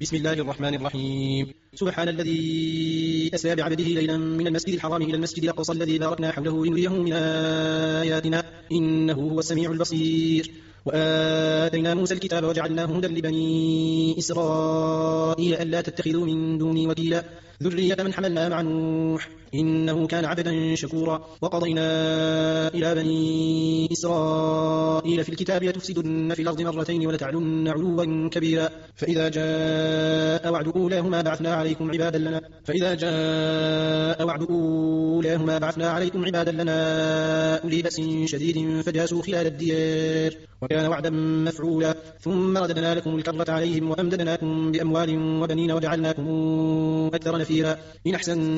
بسم الله الرحمن الرحيم. سبحان الذي أسرى بعبده ليلا من المسجد الحرام إلى المسجد الأقصى الذي باركنا حوله لنريه من آياتنا إنه هو السميع البصير. وآتينا موسى الكتاب وجعلناه هدى لبني إسرائيل ألا تتخذوا من دوني وكيلا ذرية من حملنا مع نوح إنه كان عبدا شكورا. وقضينا إلى بني إسرائيل في الكتاب لتفسدن في الأرض مرتين ولتعلن علوا كبيرا فإذا جاء وعد أولاهما بعثنا عليكم عبادا لنا أولي بأس شديد فجاسوا خلال الديار وكان وعدا مفعولا. ثم رددنا لكم الكرة عليهم وأمددناكم بأموال وبنين وجعلناكم أكثر نفيرا. إن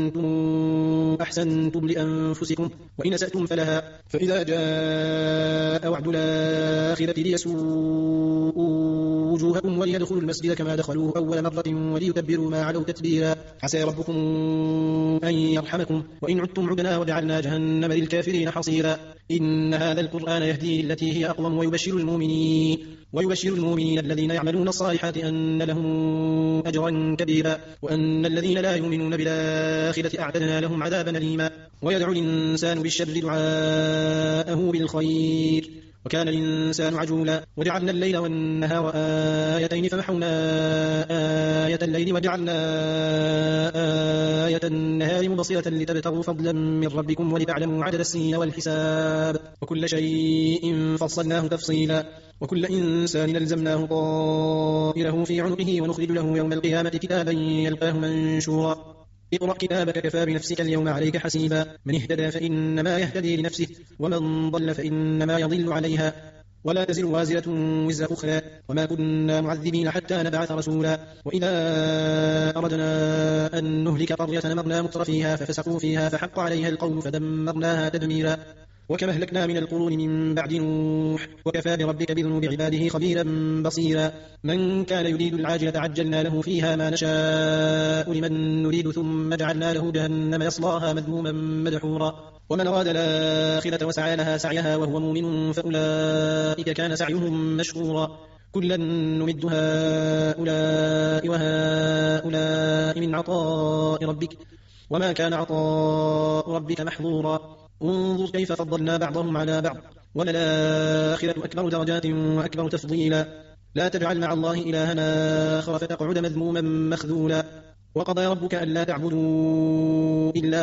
أحسنتم لأنفسكم وإن أسأتم فلها. فإذا جاء وعد الآخرة ليسوءوا وجوهكم وليدخلوا المسجد كما دخلوه أول مرة وليتبروا ما علوا تتبيرا. عسى ربكم أن يرحمكم وإن عدتم عدنا وجعلنا جهنم للكافرين حصيرا. إن هذا القرآن يهدي للتي هي أقوم ويبشر المؤمنين الذين يعملون الصالحات أن لهم أجرا كبيرا وأن الذين لا يؤمنون بالآخرة أعتدنا لهم عذابا أليما. ويدعو الإنسان بالشر دعاءه بالخير وكان الإنسان عجولا. وجعلنا الليل والنهار آيتين فمحونا آية الليل وجعلنا آية النهار مبصرة لتبتغوا فضلا من ربكم ولتعلموا عدد السنين والحساب وكل شيء فصلناه تفصيلا. وكل إنسان ألزمناه طائره في عنقه ونخرج له يوم القيامة كتابا يلقاه منشورا. اقرأ كتابك كفى بنفسك اليوم عليك حسيبا. من اهتدى فإنما يهتدي لنفسه ومن ضل فإنما يضل عليها ولا تزر وازرة وزر أخرى وما كنا معذبين حتى نبعث رسولا. وإذا أردنا أن نهلك قرية أمرنا مترفيها ففسقوا فيها فحق عليها القول فدمرناها تدميرا. وكما أهلكنا من القرون من بعد نوح وكفى بربك بذنوب عباده خبيرا بصيرا. من كان يريد العاجلة عجلنا له فيها ما نشاء لمن نريد ثم جعلنا له جهنم يصلاها مذموما مدحورا. ومن أراد الآخرة وسعى لها سعيها وهو مؤمن فأولئك كان سعيهم مشكورا. كلا نمد هؤلاء وهؤلاء من عطاء ربك وما كان عطاء ربك محظورا. انظر كيف فضلنا بعضهم على بعض وللآخرة أكبر درجات وأكبر تفضيلا. لا تجعل مع الله إلها آخر فتقعد مذموما مخذولا. وقضى ربك ألا تعبدوا إلا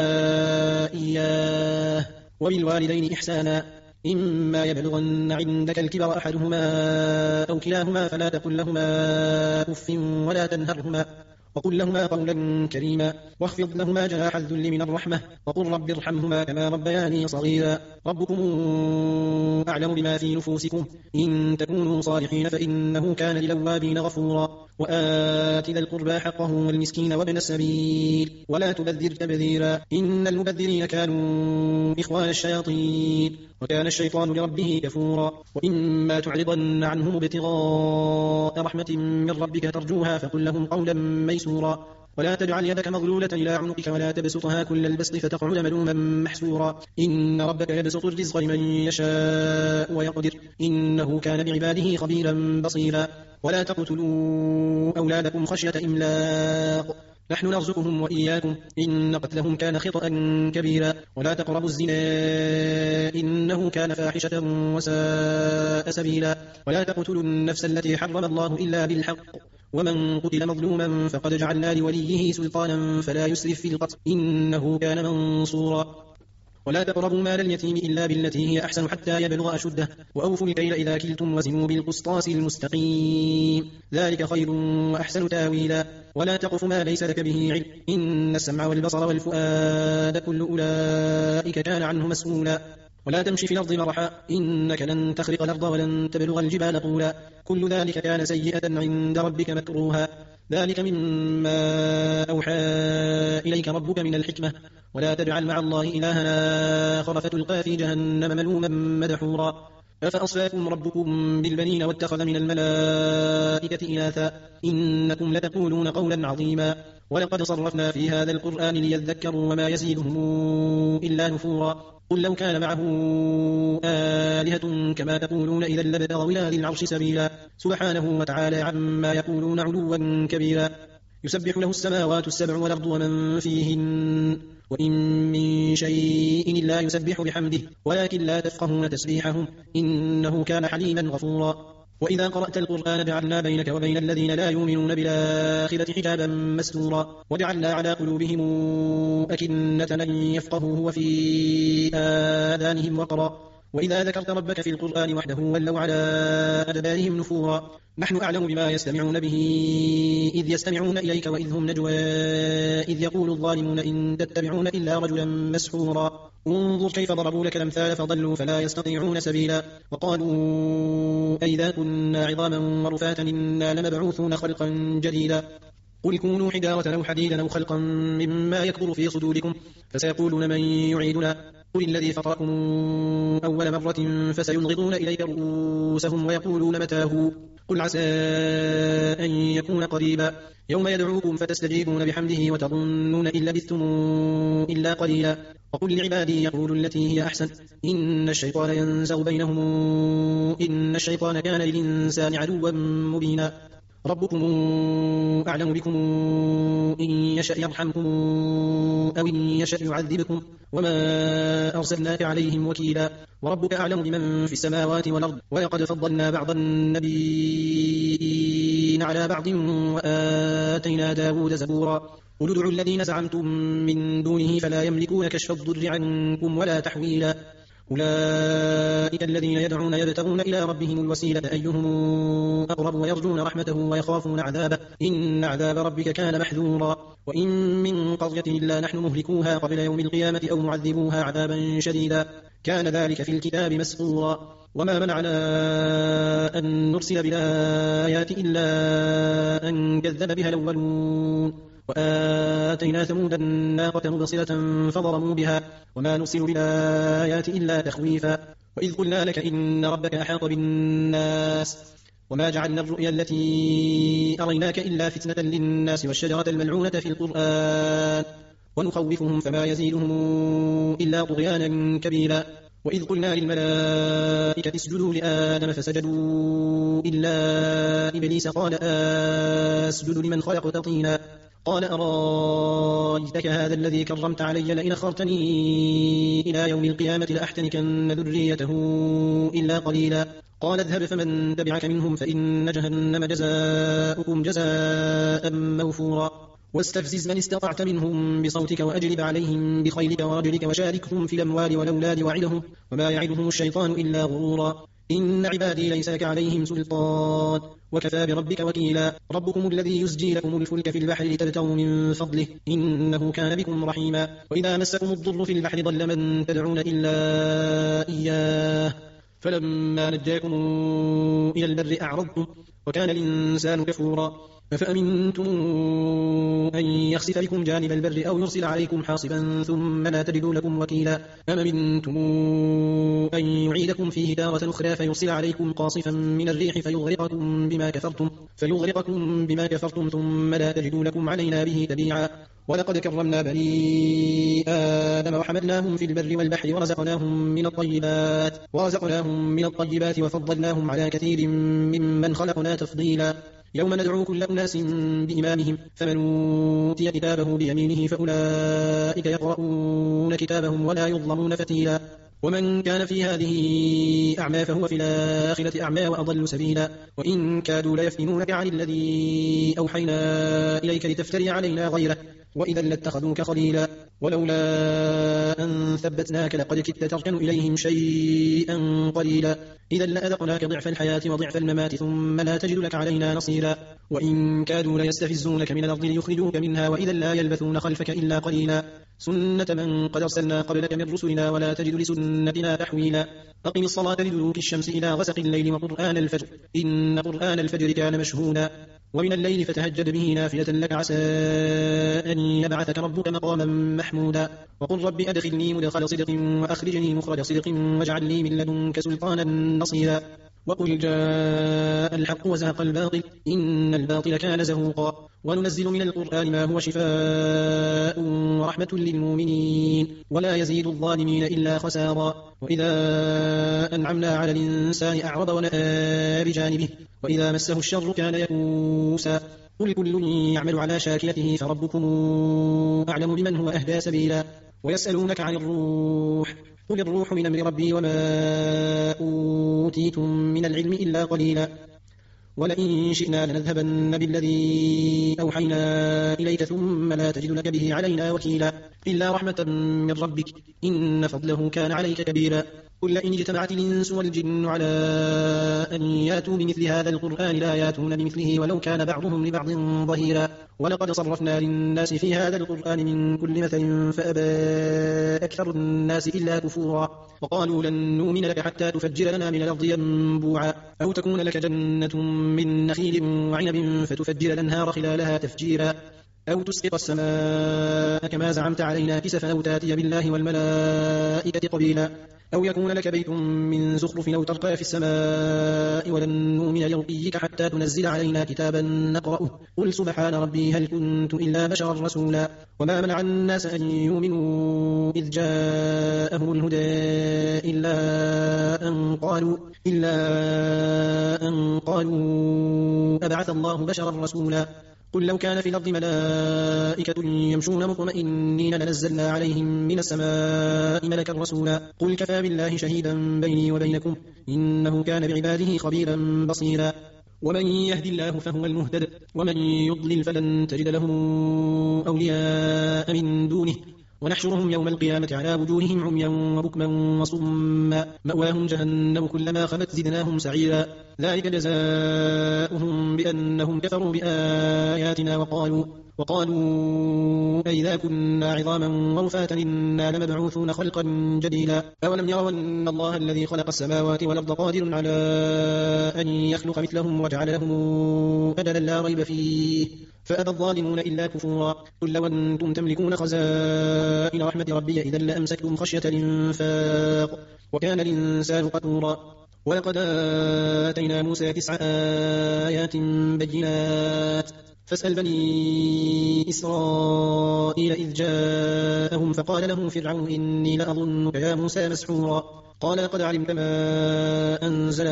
إياه وبالوالدين إحسانا. إما يبلغن عندك الكبر أحدهما أو كلاهما فلا تقل لهما أف ولا تنهرهما وقل لهما قولا كريما واخفض لهما جناح الذل من الرحمة وقل رب ارحمهما كما ربياني صغيرا. ربكم أعلم بما في نفوسكم إن تكونوا صالحين فإنه كان للأوابين غفورا. وآت ذا القربى حقه والمسكين وابن السبيل ولا تبذر تبذيرا إن المبذرين كانوا إخوان الشياطين وكان الشيطان لربه كفورا. وإما تعرضن عنهم ابتغاء رحمة من ربك ترجوها فقل لهم قولا ميسورا. ولا تجعل يدك مغلولة إلى عنقك ولا تبسطها كل البسط فتقعد ملوما محسورا. إن ربك يبسط الرزق لمن يشاء ويقدر إنه كان بعباده خبيرا بصيرا. ولا تقتلوا أولادكم خشية إملاق نحن نرزقهم وإياكم إن قتلهم كان خطأ كبيرا. ولا تقربوا الزنا إنه كان فاحشة وساء سبيلا. ولا تقتلوا النفس التي حرم الله إلا بالحق ومن قتل مظلوما فقد جعلنا لوليه سلطانا فلا يسرف في القتل إنه كان منصورا. ولا تقربوا مال اليتيم إلا بالتي هي أحسن حتى يبلغ أشده وأوفوا الكيل إذا كلتم وزنوا بالقسطاس المستقيم ذلك خير وأحسن تاويلا. ولا تقف ما ليس لك به علم إن السمع والبصر والفؤاد كل أولئك كان عنه مسؤولا. ولا تمشي في الأرض مرحا إنك لن تخرق الأرض ولن تبلغ الجبال طولا كل ذلك كان سيئة عند ربك مكروها. ذلك مما أوحى إليك ربك من الحكمة. ولا تجعل مع الله إلها آخر فتلقى في جهنم ملوما مدحورا. أفأصفاكم ربكم بالبنين واتخذ من الملائكة إناثا إنكم لتقولون قولا عظيما. ولقد صرفنا في هذا القرآن ليذكروا وما يزيدهم إلا نفورا قل لو كان معه آلهة كما تقولون إذا لابتغوا إلى ذي العرش سبيلا سبحانه وتعالى عما يقولون علوا كبيرا يسبح له السماوات السبع والأرض ومن فيهن وإن من شيء إلا يسبح بحمده ولكن لا تفقهون تسبيحهم إنه كان حليما غفورا وإذا قرأت القرآن جعلنا بينك وبين الذين لا يؤمنون بالآخرة حجابا مستورا وجعلنا على قلوبهم أكنة أن يفقهوه وفي آذانهم وقرا وإذا ذكرت ربك في القرآن وحده ولوا على أدبارهم نفورا نحن أعلم بما يستمعون به إذ يستمعون إليك وإذ هم نجوى إذ يقول الظالمون إن تتبعون إلا رجلا مسحورا انظر كيف ضربوا لك الأمثال فضلوا فلا يستطيعون سبيلا وقالوا أئذا كنا عظاما ورفاتا إنا لمبعوثون خلقا جديدا قل كونوا حجارة أو حديدا أو خلقا مما يكبر في صدوركم فسيقولون من يعيدنا قل الذي فطركم أول مرة فسينغضون إليك رؤوسهم ويقولون متاه قل عسى أن يكون قريبا يوم يدعوكم فتستجيبون بحمده وتظنون إن لبثتم إلا قليلا وقل لعبادي يقولوا التي هي أحسن إن الشيطان ينزغ بينهم إن الشيطان كان للإنسان عدوا مبينا ربكم أعلم بكم إن يشأ يرحمكم أو إن يشأ يعذبكم وما أرسلناك عليهم وكيلا وربك أعلم بمن في السماوات والأرض ولقد فضلنا بعض النبيين على بعض وآتينا داود زبورا قل ادعوا الذين زعمتم من دونه فلا يملكون كشف الضر عنكم ولا تحويلا أولئك الذين يدعون يبتغون إلى ربهم الوسيلة أيهم أقرب ويرجون رحمته ويخافون عذابه إن عذاب ربك كان محذورا وإن من قرية إلا نحن مهلكوها قبل يوم القيامة أو معذبوها عذابا شديدا كان ذلك في الكتاب مسطورا وما منعنا أن نرسل بالآيات إلا أن كذب بها الأولون وآتينا ثمود الناقة مبصرة فضرموا بها وما نرسل بالآيات إلا تخويفا وإذ قلنا لك إن ربك أحاط بالناس وما جعلنا الرؤيا التي أريناك إلا فتنة للناس والشجرة الملعونة في القرآن ونخوفهم فما يزيدهم إلا طغيانا كبيرا وإذ قلنا للملائكة اسجدوا لآدم فسجدوا إلا إبليس قال أسجد لمن خلقت طينا قال أرأيتك هذا الذي كرمت علي لئن أخرتني إلى يوم القيامة لأحتنكن ذريته إلا قليلا قال اذهب فمن تبعك منهم فإن جهنم جزاؤكم جزاء موفورا واستفزز من استطعت منهم بصوتك وأجلب عليهم بخيلك ورجلك وشاركهم في الأموال والأولاد وعدهم وما يعدهم الشيطان إلا غرورا إن عبادي ليس لك عليهم سلطان وكفى بربك وكيلا ربكم الذي يزجي لكم الفلك في البحر لتبتغوا من فضله إنه كان بكم رحيما وإذا مسكم الضر في البحر ضل من تدعون إلا إياه فلما نجاكم إلى البر أعرضتم وكان الإنسان كفورا أفأمنتم أن يخسف بكم جانب البر أو يرسل عليكم حاصبا ثم لا تجدوا لكم وكيلا أم أمنتم أن يعيدكم فيه تارة أخرى فيرسل عليكم قاصفا من الريح فيغرقكم بما كفرتم ثم لا تجدوا لكم علينا به تبيعا ولقد كرمنا بني آدم وحملناهم في البر والبحر ورزقناهم من الطيبات وفضلناهم على كثير ممن خلقنا تفضيلا يوم ندعو كل أناس بإمامهم فمن أوتي كتابه بيمينه فأولئك يقرؤون كتابهم ولا يظلمون فتيلا ومن كان في هذه أعمى فهو في الآخرة أعمى وأضل سبيلا وإن كادوا ليفتنونك عن الذي أوحينا إليك لتفتري علينا غيره وإذا لاتخذوك خليلا ولولا أن ثبتناك لقد كدت تركن إليهم شيئا قليلا إذا لأذقناك ضعف الحياة وضعف الممات ثم لا تجد لك علينا نصيرا وإن كادوا ليستفزونك من الأرض ليخرجوك منها وإذا لا يلبثون خلفك إلا قليلا سنة من قد أرسلنا قبلك من رسلنا ولا تجد لسنتنا تحويلا أقم الصلاة لدلوك الشمس إلى غسق الليل وقرآن الفجر إن قرآن الفجر كان مشهودا ومن الليل فتهجد به نافلة لك عسى أن يبعثك ربك مقاما محمودا وقل رب أدخلني مدخل صدق وأخرجني مخرج صدق واجعل لي من لدنك سلطانا نصيرا وقل جاء الحق وزهق الباطل إن الباطل كان زهوقا وننزل من القرآن ما هو شفاء ورحمة للمؤمنين ولا يزيد الظالمين إلا خسارا وإذا أنعمنا على الإنسان أعرض ونأى بجانبه وإذا مسه الشر كان يئوسا قل كل يعمل على شاكلته فربكم أعلم بمن هو أهدى سبيلا ويسألونك عن الروح قل الروح من أمر ربي وما أوتيتم من العلم إلا قليلا ولئن شئنا لنذهبن بالذي أوحينا إليك ثم لا تجد لك به علينا وكيلا إلا رحمة من ربك إن فضله كان عليك كبيرا قل لئن اجتمعت الإنس والجن على أن ياتوا بمثل هذا القرآن لا ياتون بمثله ولو كان بعضهم لبعض ظهيرا ولقد صرفنا للناس في هذا القرآن من كل مثل فأبى أكثر الناس إلا كفورا وقالوا لن نؤمن لك حتى تفجر لنا من الأرض ينبوعا أو تكون لك جنة من نخيل وعنب فتفجر الأنهار خلالها تفجيرا أو تسقط السماء كما زعمت علينا كسفا أو تاتي بالله والملائكة قبيلا أو يكون لك بيت من زخرف أو ترقى في السماء ولن نؤمن لرقيك حتى تنزل علينا كتابا نقرأه قل سبحان ربي هل كنت إلا بشرا رسولا وما منع الناس أن يؤمنوا إذ جاءهم الهدى إلا أن قالوا أبعث الله بشرا رسولا قل لو كان في الأرض ملائكة يمشون مطمئنين لنزلنا عليهم من السماء ملكا رسولا قل كفى بالله شهيدا بيني وبينكم إنه كان بعباده خبيرا بصيرا ومن يهد الله فهو المهتد ومن يضلل فلن تجد له أولياء من دونه ونحشرهم يوم القيامة على وجوههم عميا وبكما وصما مأواهم جهنم كلما خبت زدناهم سعيرا ذلك جزاؤهم بأنهم كفروا بآياتنا وقالوا أئذا كنا عظاما ورفاتا إنا لمبعوثون خلقا جديدا أولم يروا أن الله الذي خلق السماوات والأرض قادر على أن يخلق مثلهم وجعل لهم أجلا لا ريب فيه فأبى الظالمون إلا كفورا قل لو أنتم تملكون خزائن رحمة ربي إذا لأمسكتم خشية الإنفاق وكان الإنسان قتورا ولقد آتينا موسى 9 آيات بينات فاسأل بني إسرائيل إذ جاءهم فقال له فرعون إني لأظنك يا موسى مسحورا قال لقد علمت ما أنزل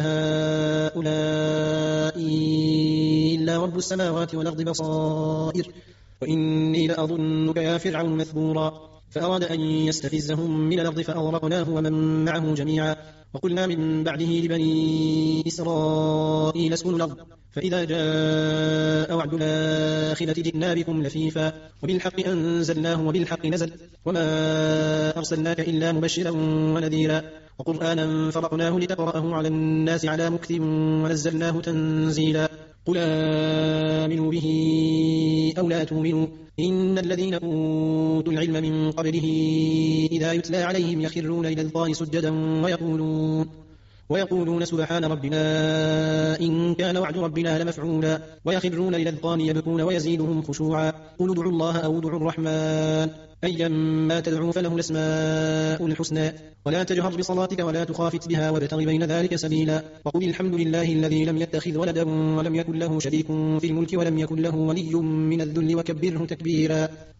هؤلاء إلا رب السماوات والأرض بصائر وإني لأظنك يا فرعون مثبورا فأراد أن يستفزهم من الأرض فأغرقناه ومن معه جميعا وقلنا من بعده لبني إسرائيل اسكنوا الأرض فإذا جاء وعد الآخرة جئنا بكم لفيفا وبالحق أنزلناه وبالحق نزل وما أرسلناك إلا مبشرا ونذيرا وقرآنا فرقناه لتقرأه على الناس على مكث ونزلناه تنزيلا قل آمنوا به أو لا تؤمنوا إن الذين أوتوا العلم من قبله إذا يتلى عليهم يخرون إلى الأذقان سجدا ويقولون سبحان ربنا إن كان وعد ربنا لمفعولا ويخرون إلى الأذقان يبكون ويزيدهم خشوعا قل ادعوا الله أو ادعوا الرحمن أيما تدعوا فله الأسماء الحسنى ولا تجهر بصلاتك ولا تخافت بها وابتغ بين ذلك سبيلا وقل الحمد لله الذي لم يتخذ ولدا ولم يكن له شريك في الملك ولم يكن له ولي من الذل وكبره تكبيرا